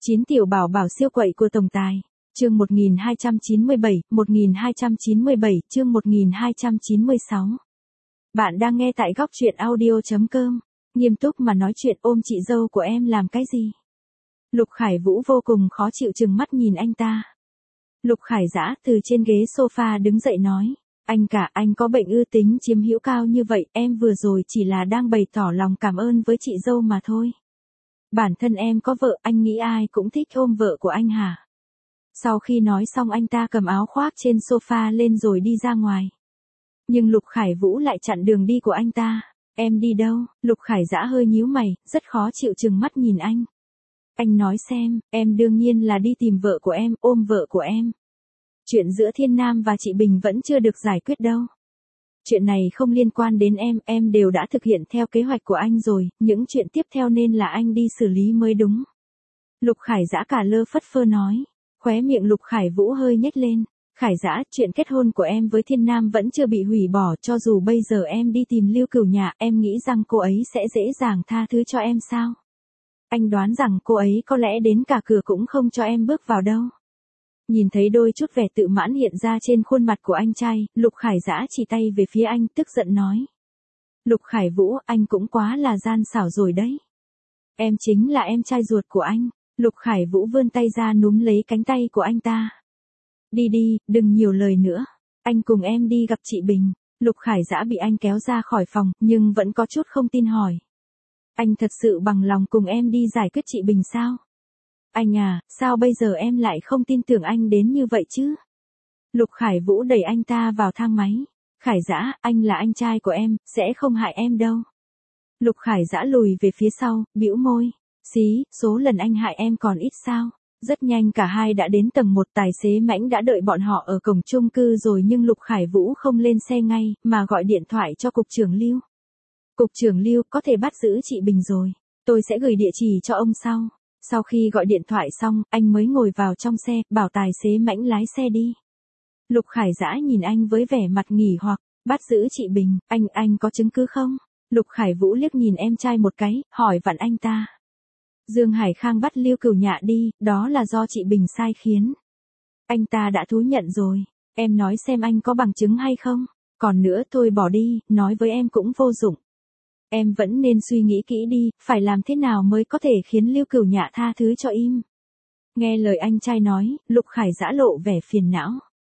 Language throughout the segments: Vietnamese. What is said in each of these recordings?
9 tiểu bảo bảo siêu quậy của tổng tài. Chương 1297, chương 1296. Bạn đang nghe tại góc truyện audio.com. Nghiêm túc mà nói chuyện, ôm chị dâu của em làm cái gì? Lục Khải Vũ vô cùng khó chịu trừng mắt nhìn anh ta. Lục Khải Dã từ trên ghế sofa đứng dậy nói. Anh có bệnh ư, tính chiếm hữu cao như vậy, em vừa rồi chỉ là đang bày tỏ lòng cảm ơn với chị dâu mà thôi. Bản thân em có vợ, anh nghĩ ai cũng thích ôm vợ của anh hả? Sau khi nói xong anh ta cầm áo khoác trên sofa lên rồi đi ra ngoài. Nhưng Lục Khải Vũ lại chặn đường đi của anh ta. Em đi đâu? Lục Khải Dã hơi nhíu mày, rất khó chịu trừng mắt nhìn anh. Anh nói xem, em đương nhiên là đi tìm vợ của em, ôm vợ của em. Chuyện giữa Thiên Nam và chị Bình vẫn chưa được giải quyết đâu. Chuyện này không liên quan đến em đều đã thực hiện theo kế hoạch của anh rồi, những chuyện tiếp theo nên là anh đi xử lý mới đúng. Lục Khải Dã cả lơ phất phơ nói. Khóe miệng Lục Khải Vũ hơi nhếch lên. Khải Dã, chuyện kết hôn của em với Thiên Nam vẫn chưa bị hủy bỏ, cho dù bây giờ em đi tìm Lưu Cửu Nhạ, em nghĩ rằng cô ấy sẽ dễ dàng tha thứ cho em sao? Anh đoán rằng cô ấy có lẽ đến cả cửa cũng không cho em bước vào đâu. Nhìn thấy đôi chút vẻ tự mãn hiện ra trên khuôn mặt của anh trai, Lục Khải Dã chỉ tay về phía anh, tức giận nói. Lục Khải Vũ, anh cũng quá là gian xảo rồi đấy. Em chính là em trai ruột của anh. Lục Khải Vũ vươn tay ra núm lấy cánh tay của anh ta. Đi, đừng nhiều lời nữa. Anh cùng em đi gặp chị Bình. Lục Khải Dã bị anh kéo ra khỏi phòng, nhưng vẫn có chút không tin hỏi. Anh thật sự bằng lòng cùng em đi giải quyết chị Bình sao? Anh à, sao bây giờ em lại không tin tưởng anh đến như vậy chứ? Lục Khải Vũ đẩy anh ta vào thang máy. Khải Dã, anh là anh trai của em, sẽ không hại em đâu. Lục Khải Dã lùi về phía sau, bĩu môi. Xí, số lần anh hại em còn ít sao? Rất nhanh cả hai đã đến tầng 1, tài xế Mãnh đã đợi bọn họ ở cổng chung cư rồi, nhưng Lục Khải Vũ không lên xe ngay, mà gọi điện thoại cho cục trưởng Lưu. Cục trưởng Lưu, có thể bắt giữ chị Bình rồi. Tôi sẽ gửi địa chỉ cho ông sau. Sau khi gọi điện thoại xong, anh mới ngồi vào trong xe, bảo tài xế Mãnh lái xe đi. Lục Khải Dã nhìn anh với vẻ mặt nghỉ hoặc, bắt giữ chị Bình, anh có chứng cứ không? Lục Khải Vũ liếc nhìn em trai một cái, hỏi vặn anh ta. Dương Hải Khang bắt Lưu Cửu Nhạ đi, đó là do chị Bình sai khiến. Anh ta đã thú nhận rồi, em nói xem anh có bằng chứng hay không? Còn nữa thôi bỏ đi, nói với em cũng vô dụng. Em vẫn nên suy nghĩ kỹ đi, phải làm thế nào mới có thể khiến Lưu Cửu Nhạ tha thứ cho im. Nghe lời anh trai nói, Lục Khải Dã lộ vẻ phiền não.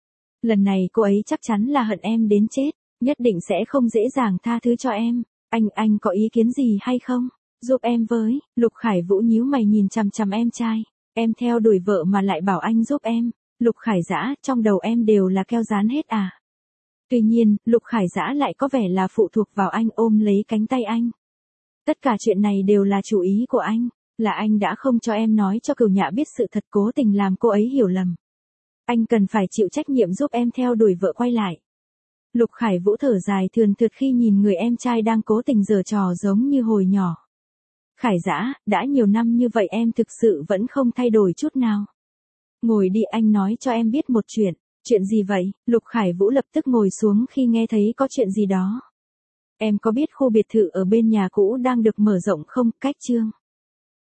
Lần này cô ấy chắc chắn là hận em đến chết, nhất định sẽ không dễ dàng tha thứ cho em. Anh có ý kiến gì hay không? Giúp em với. Lục Khải Vũ nhíu mày nhìn chằm chằm em trai. Em theo đuổi vợ mà lại bảo anh giúp em. Lục Khải Dã, trong đầu em đều là keo dán hết à? Tuy nhiên, Lục Khải Dã lại có vẻ là phụ thuộc vào anh, ôm lấy cánh tay anh. Tất cả chuyện này đều là chủ ý của anh, là anh đã không cho em nói cho Cửu Nhạ biết sự thật, cố tình làm cô ấy hiểu lầm. Anh cần phải chịu trách nhiệm giúp em theo đuổi vợ quay lại. Lục Khải Vũ thở dài thườn thượt khi nhìn người em trai đang cố tình giở trò giống như hồi nhỏ. Khải Dã, đã nhiều năm như vậy em thực sự vẫn không thay đổi chút nào. Ngồi đi, anh nói cho em biết một chuyện. Chuyện gì vậy? Lục Khải Vũ lập tức ngồi xuống khi nghe thấy có chuyện gì đó. Em có biết khu biệt thự ở bên nhà cũ đang được mở rộng không? Cách Trương